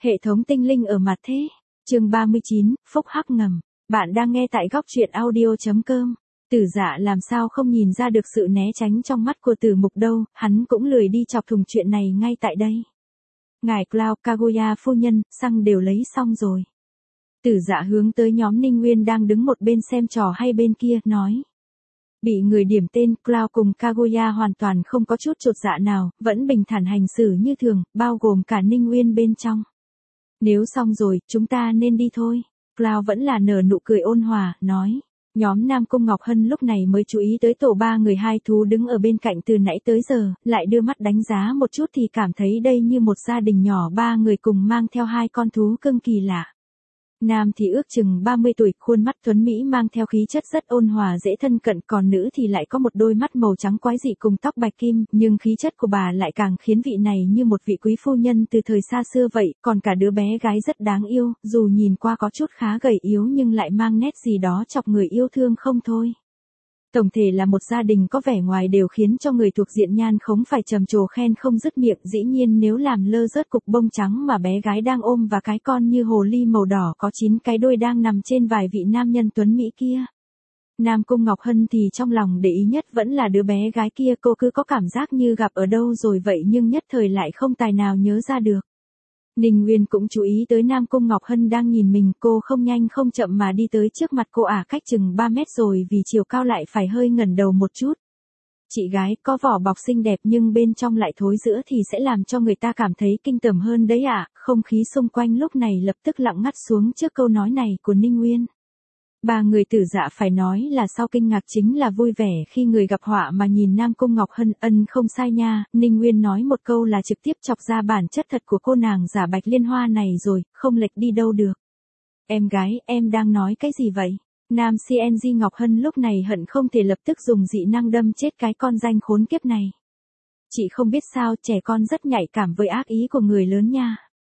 Hệ thống tinh linh ở mặt thế. Chương 39, phúc hắc ngầm. Bạn đang nghe tại góc truyện audio.com. Tử Dạ làm sao không nhìn ra được sự né tránh trong mắt của Tử Mục đâu, hắn cũng lười đi chọc thùng chuyện này ngay tại đây. Ngài Cloud, Kaguya phu nhân, xăng đều lấy xong rồi. Tử Dạ hướng tới nhóm Ninh Nguyên đang đứng một bên xem trò hay bên kia, nói. Bị người điểm tên, Cloud cùng Kaguya hoàn toàn không có chút chột dạ nào, vẫn bình thản hành xử như thường, bao gồm cả Ninh Nguyên bên trong. Nếu xong rồi, chúng ta nên đi thôi. Cloud vẫn là nở nụ cười ôn hòa, nói. Nhóm Nam Cung Ngọc Hân lúc này mới chú ý tới tổ ba người hai thú đứng ở bên cạnh từ nãy tới giờ, lại đưa mắt đánh giá một chút thì cảm thấy đây như một gia đình nhỏ ba người cùng mang theo hai con thú cưng kỳ lạ. Nam thì ước chừng 30 tuổi, khuôn mắt tuấn Mỹ mang theo khí chất rất ôn hòa dễ thân cận, còn nữ thì lại có một đôi mắt màu trắng quái dị cùng tóc bạch kim, nhưng khí chất của bà lại càng khiến vị này như một vị quý phu nhân từ thời xa xưa vậy, còn cả đứa bé gái rất đáng yêu, dù nhìn qua có chút khá gầy yếu nhưng lại mang nét gì đó chọc người yêu thương không thôi. Tổng thể là một gia đình có vẻ ngoài đều khiến cho người thuộc diện nhan khống phải trầm trồ khen không dứt miệng, dĩ nhiên nếu làm lơ rớt cục bông trắng mà bé gái đang ôm và cái con như hồ ly màu đỏ có 9 cái đuôi đang nằm trên vài vị nam nhân tuấn Mỹ kia. Nam Cung Ngọc Hân thì trong lòng để ý nhất vẫn là đứa bé gái kia, cô cứ có cảm giác như gặp ở đâu rồi vậy nhưng nhất thời lại không tài nào nhớ ra được. Ninh Nguyên cũng chú ý tới Nam Cung Ngọc Hân đang nhìn mình, cô không nhanh không chậm mà đi tới trước mặt cô cách chừng 3 mét rồi vì chiều cao lại phải hơi ngẩng đầu một chút. Chị gái, có vỏ bọc xinh đẹp nhưng bên trong lại thối rữa thì sẽ làm cho người ta cảm thấy kinh tởm hơn đấy ạ. Không khí xung quanh lúc này lập tức lặng ngắt xuống trước câu nói này của Ninh Nguyên. Ba người Tử Dạ phải nói là sau kinh ngạc chính là vui vẻ khi người gặp họa mà nhìn Nam Cung Ngọc Hân. Không sai nha, Ninh Nguyên nói một câu là trực tiếp chọc ra bản chất thật của cô nàng giả Bạch Liên Hoa này rồi, không lệch đi đâu được. Em gái, em đang nói cái gì vậy? Nam CNG Ngọc Hân lúc này hận không thể lập tức dùng dị năng đâm chết cái con danh khốn kiếp này. Chị không biết sao, trẻ con rất nhạy cảm với ác ý của người lớn nha.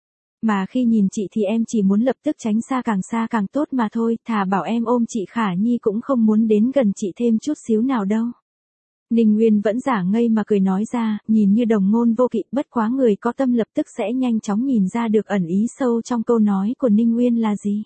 Mà khi nhìn chị thì em chỉ muốn lập tức tránh xa càng tốt mà thôi, thà bảo em ôm chị Khả Nhi cũng không muốn đến gần chị thêm chút xíu nào đâu. Ninh Nguyên vẫn giả ngây mà cười nói ra, nhìn như đồng ngôn vô kỵ, bất quá người có tâm lập tức sẽ nhanh chóng nhìn ra được ẩn ý sâu trong câu nói của Ninh Nguyên là gì.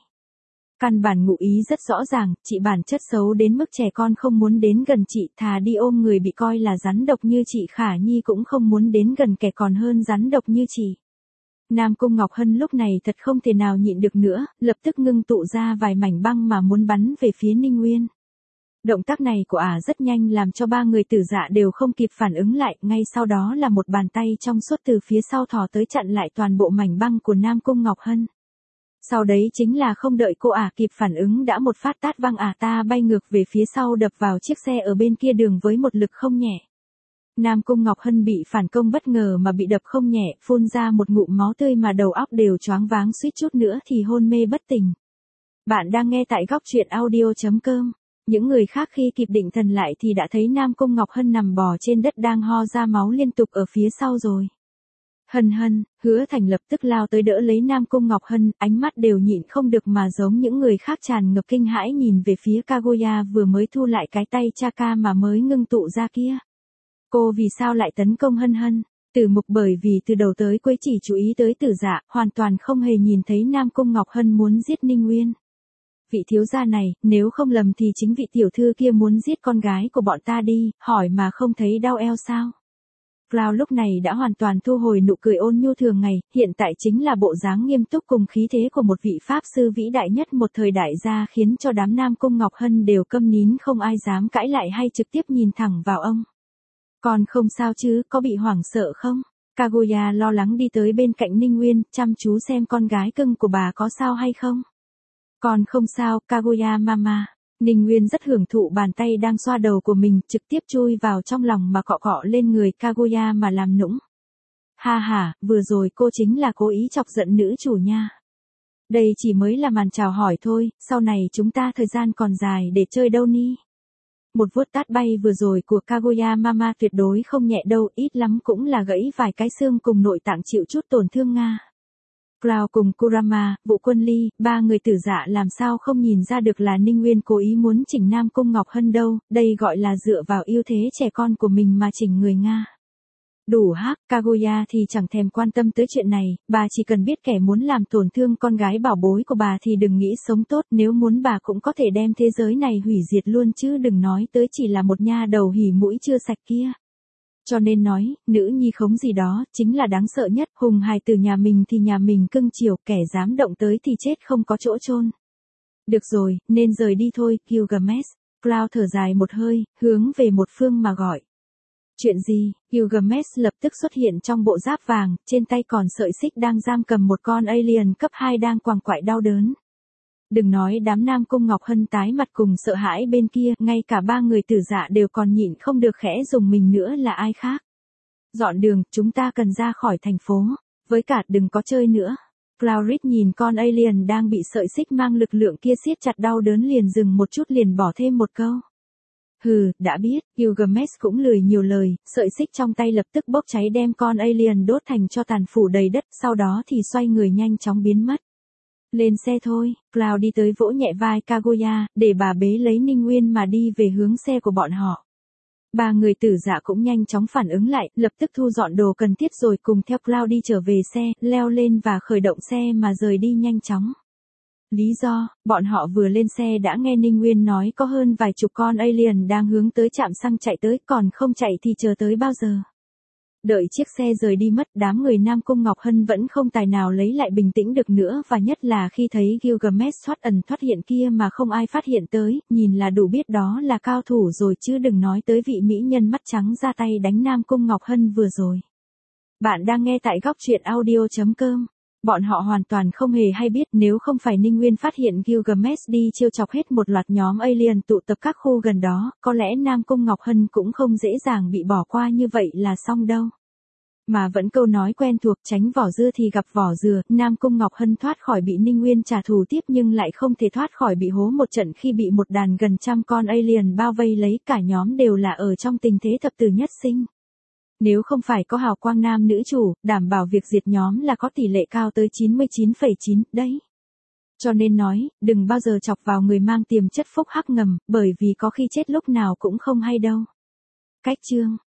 Căn bản ngụ ý rất rõ ràng, chị bản chất xấu đến mức trẻ con không muốn đến gần chị, thà đi ôm người bị coi là rắn độc như chị Khả Nhi cũng không muốn đến gần kẻ còn hơn rắn độc như chị. Nam Cung Ngọc Hân lúc này thật không thể nào nhịn được nữa, lập tức ngưng tụ ra vài mảnh băng mà muốn bắn về phía Ninh Nguyên. Động tác này của rất nhanh làm cho ba người Tử Dạ đều không kịp phản ứng lại, ngay sau đó là một bàn tay trong suốt từ phía sau thò tới chặn lại toàn bộ mảnh băng của Nam Cung Ngọc Hân. Sau đấy chính là không đợi cô kịp phản ứng đã một phát tát văng ta bay ngược về phía sau đập vào chiếc xe ở bên kia đường với một lực không nhẹ. Nam Cung Ngọc Hân bị phản công bất ngờ mà bị đập không nhẹ, phun ra một ngụm máu tươi mà đầu óc đều choáng váng, suýt chút nữa thì hôn mê bất tỉnh. Bạn đang nghe tại góc truyện audio.com. Những người khác khi kịp định thần lại thì đã thấy Nam Cung Ngọc Hân nằm bò trên đất đang ho ra máu liên tục ở phía sau rồi. Hân, Hứa Thành lập tức lao tới đỡ lấy Nam Cung Ngọc Hân, ánh mắt đều nhịn không được mà giống những người khác tràn ngập kinh hãi nhìn về phía Kaguya vừa mới thu lại cái tay Chaka mà mới ngưng tụ ra kia. Cô vì sao lại tấn công Hân? Tử Mục bởi vì từ đầu tới cuối chỉ chú ý tới Tử Dạ, hoàn toàn không hề nhìn thấy Nam Cung Ngọc Hân muốn giết Ninh Nguyên. Vị thiếu gia này, nếu không lầm thì chính vị tiểu thư kia muốn giết con gái của bọn ta đi, hỏi mà không thấy đau eo sao? Cloud lúc này đã hoàn toàn thu hồi nụ cười ôn nhu thường ngày, hiện tại chính là bộ dáng nghiêm túc cùng khí thế của một vị pháp sư vĩ đại nhất một thời đại gia, khiến cho đám Nam Cung Ngọc Hân đều câm nín, không ai dám cãi lại hay trực tiếp nhìn thẳng vào ông. Còn không sao chứ, có bị hoảng sợ không? Kaguya lo lắng đi tới bên cạnh Ninh Nguyên, chăm chú xem con gái cưng của bà có sao hay không. Còn không sao, Kaguya mama. Ninh Nguyên rất hưởng thụ bàn tay đang xoa đầu của mình, trực tiếp chui vào trong lòng mà cọ cọ lên người Kaguya mà làm nũng. Ha, vừa rồi cô chính là cố ý chọc giận nữ chủ nha. Đây chỉ mới là màn chào hỏi thôi, sau này chúng ta thời gian còn dài để chơi đâu ni. Một vuốt tát bay vừa rồi của Kaguya mama tuyệt đối không nhẹ đâu, ít lắm cũng là gãy vài cái xương cùng nội tạng chịu chút tổn thương Nga. Cloud cùng Kurama, Vũ Quân Ly, ba người Tử Dạ làm sao không nhìn ra được là Ninh Nguyên cố ý muốn chỉnh Nam Cung Ngọc Hân đâu, đây gọi là dựa vào ưu thế trẻ con của mình mà chỉnh người Nga. Đủ hắc, Kaguya thì chẳng thèm quan tâm tới chuyện này, bà chỉ cần biết kẻ muốn làm tổn thương con gái bảo bối của bà thì đừng nghĩ sống tốt, nếu muốn bà cũng có thể đem thế giới này hủy diệt luôn chứ đừng nói tới chỉ là một nha đầu hỉ mũi chưa sạch kia. Cho nên nói, nữ nhi khống gì đó, chính là đáng sợ nhất, hùng hài từ nhà mình thì nhà mình cưng chiều, kẻ dám động tới thì chết không có chỗ chôn. Được rồi, nên rời đi thôi, Gilgamesh. Cloud thở dài một hơi, hướng về một phương mà gọi. Chuyện gì? Gilgamesh lập tức xuất hiện trong bộ giáp vàng, trên tay còn sợi xích đang giam cầm một con alien cấp 2 đang quằn quại đau đớn. Đừng nói đám Nam Cung Ngọc Hân tái mặt cùng sợ hãi bên kia, ngay cả ba người tử dạ đều còn nhịn không được khẽ dùng mình nữa là ai khác. Dọn đường, chúng ta cần ra khỏi thành phố. Với cả đừng có chơi nữa. Claurit nhìn con alien đang bị sợi xích mang lực lượng kia siết chặt đau đớn liền dừng một chút liền bỏ thêm một câu. Hừ, đã biết, Gilgamesh cũng lười nhiều lời, sợi xích trong tay lập tức bốc cháy đem con alien đốt thành cho tàn phủ đầy đất, sau đó thì xoay người nhanh chóng biến mất. Lên xe thôi, Cloud đi tới vỗ nhẹ vai Kaguya, để bà bế lấy Ninh Nguyên mà đi về hướng xe của bọn họ. Ba người tử dạ cũng nhanh chóng phản ứng lại, lập tức thu dọn đồ cần thiết rồi cùng theo Cloud đi trở về xe, leo lên và khởi động xe mà rời đi nhanh chóng. Lý do, bọn họ vừa lên xe đã nghe Ninh Nguyên nói có hơn vài chục con alien đang hướng tới trạm xăng chạy tới, còn không chạy thì chờ tới bao giờ. Đợi chiếc xe rời đi mất, đám người Nam Cung Ngọc Hân vẫn không tài nào lấy lại bình tĩnh được nữa, và nhất là khi thấy Gilgamesh thoát ẩn thoát hiện kia mà không ai phát hiện tới, nhìn là đủ biết đó là cao thủ rồi chứ đừng nói tới vị mỹ nhân mắt trắng ra tay đánh Nam Cung Ngọc Hân vừa rồi. Bạn đang nghe tại góc truyện audio.com. Bọn họ hoàn toàn không hề hay biết, nếu không phải Ninh Nguyên phát hiện Gilgamesh đi trêu chọc hết một loạt nhóm alien tụ tập các khu gần đó, có lẽ Nam Cung Ngọc Hân cũng không dễ dàng bị bỏ qua như vậy là xong đâu. Mà vẫn câu nói quen thuộc, tránh vỏ dưa thì gặp vỏ dừa, Nam Cung Ngọc Hân thoát khỏi bị Ninh Nguyên trả thù tiếp nhưng lại không thể thoát khỏi bị hố một trận khi bị một đàn gần trăm con alien bao vây lấy, cả nhóm đều là ở trong tình thế thập tử nhất sinh. Nếu không phải có hào quang nam nữ chủ, đảm bảo việc diệt nhóm là có tỷ lệ cao tới 99,9, đấy. Cho nên nói, đừng bao giờ chọc vào người mang tiềm chất phúc hắc ngầm, bởi vì có khi chết lúc nào cũng không hay đâu. Cách chương